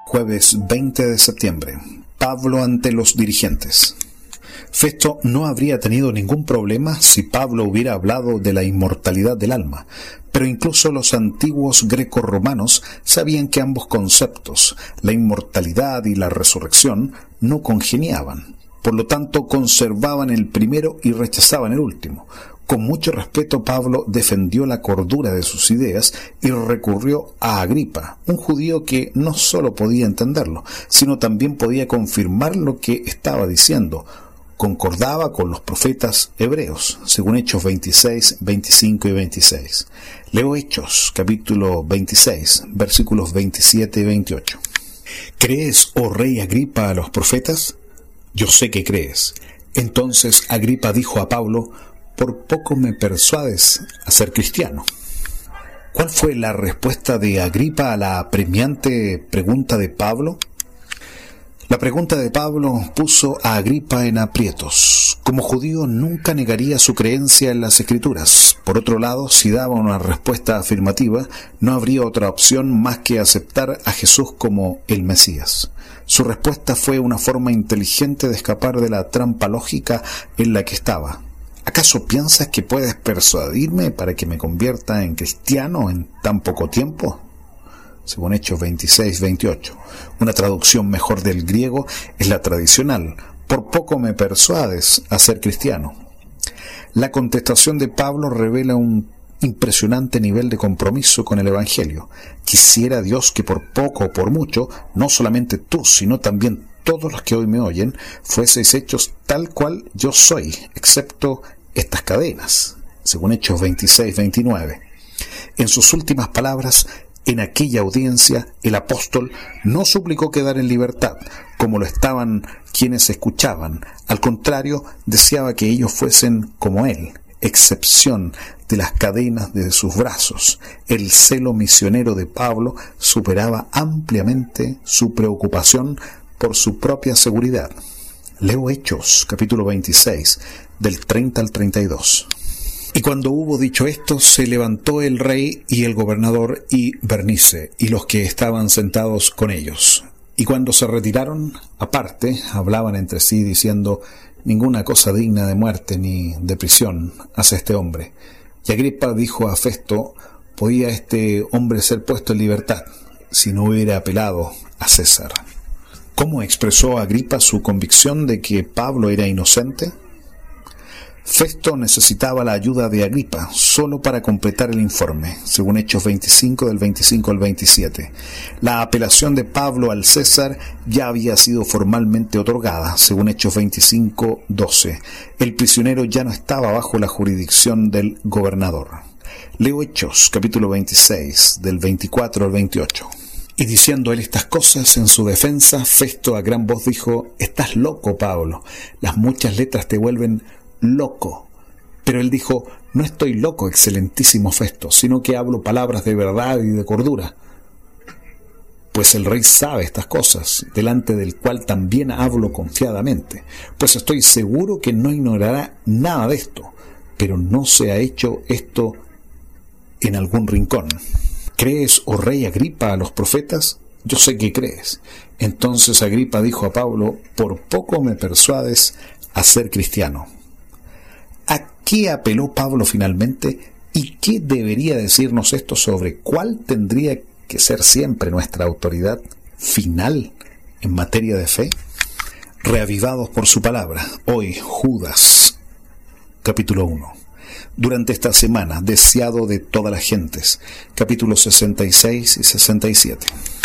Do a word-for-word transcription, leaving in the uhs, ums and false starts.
Jueves veinte de septiembre. Pablo ante los dirigentes. Festo no habría tenido ningún problema si Pablo hubiera hablado de la inmortalidad del alma, pero incluso los antiguos grecorromanos sabían que ambos conceptos, la inmortalidad y la resurrección, no congeniaban. Por lo tanto, conservaban el primero y rechazaban el último. Con mucho respeto, Pablo defendió la cordura de sus ideas y recurrió a Agripa, un judío que no solo podía entenderlo, sino también podía confirmar lo que estaba diciendo. Concordaba con los profetas hebreos, según Hechos veintiséis, veinticinco y veintiséis. Leo Hechos, capítulo veintiséis, versículos veintisiete y veintiocho. ¿Crees, oh rey Agripa, a los profetas? Yo sé que crees. Entonces Agripa dijo a Pablo: por poco me persuades a ser cristiano. ¿Cuál fue la respuesta de Agripa a la apremiante pregunta de Pablo? La pregunta de Pablo puso a Agripa en aprietos. Como judío nunca negaría su creencia en las Escrituras. Por otro lado, si daba una respuesta afirmativa, no habría otra opción más que aceptar a Jesús como el Mesías. Su respuesta fue una forma inteligente de escapar de la trampa lógica en la que estaba. ¿Acaso piensas que puedes persuadirme para que me convierta en cristiano en tan poco tiempo? Según Hechos veintiséis, veintiocho. Una traducción mejor del griego es la tradicional: por poco me persuades a ser cristiano. La contestación de Pablo revela un impresionante nivel de compromiso con el Evangelio. Quisiera Dios que por poco o por mucho, no solamente tú, sino también todos los que hoy me oyen, fueseis hechos tal cual yo soy, excepto estas cadenas. Según Hechos veintiséis, veintinueve. En sus últimas palabras, en aquella audiencia, el apóstol no suplicó quedar en libertad, como lo estaban quienes escuchaban. Al contrario, deseaba que ellos fuesen como él, excepción de las cadenas de sus brazos. El celo misionero de Pablo superaba ampliamente su preocupación por su propia seguridad. Leo Hechos, capítulo veintiséis, del treinta al treinta y dos. Y cuando hubo dicho esto, se levantó el rey y el gobernador y Bernice, y los que estaban sentados con ellos. Y cuando se retiraron, aparte, hablaban entre sí, diciendo: ninguna cosa digna de muerte ni de prisión hace este hombre. Y Agripa dijo a Festo: ¿podía este hombre ser puesto en libertad si no hubiera apelado a César? ¿Cómo expresó Agripa su convicción de que Pablo era inocente? Festo necesitaba la ayuda de Agripa solo para completar el informe, según Hechos veinticinco, del veinticinco al veintisiete. La apelación de Pablo al César ya había sido formalmente otorgada, según Hechos veinticinco, doce. El prisionero ya no estaba bajo la jurisdicción del gobernador. Leo Hechos, capítulo veintiséis, del veinticuatro al veintiocho. Y diciendo él estas cosas en su defensa, Festo a gran voz dijo: estás loco, Pablo, las muchas letras te vuelven loco. Pero él dijo: no estoy loco, excelentísimo Festo, sino que hablo palabras de verdad y de cordura. Pues el rey sabe estas cosas, delante del cual también hablo confiadamente, pues estoy seguro que no ignorará nada de esto, pero no se ha hecho esto en algún rincón. ¿Crees, oh rey Agripa, a los profetas? Yo sé que crees. Entonces Agripa dijo a Pablo: por poco me persuades a ser cristiano. ¿A qué apeló Pablo finalmente? ¿Y qué debería decirnos esto sobre cuál tendría que ser siempre nuestra autoridad final en materia de fe? Reavivados por su palabra, hoy Judas, capítulo uno. Durante esta semana, deseado de todas las gentes, capítulos sesenta y seis y sesenta y siete.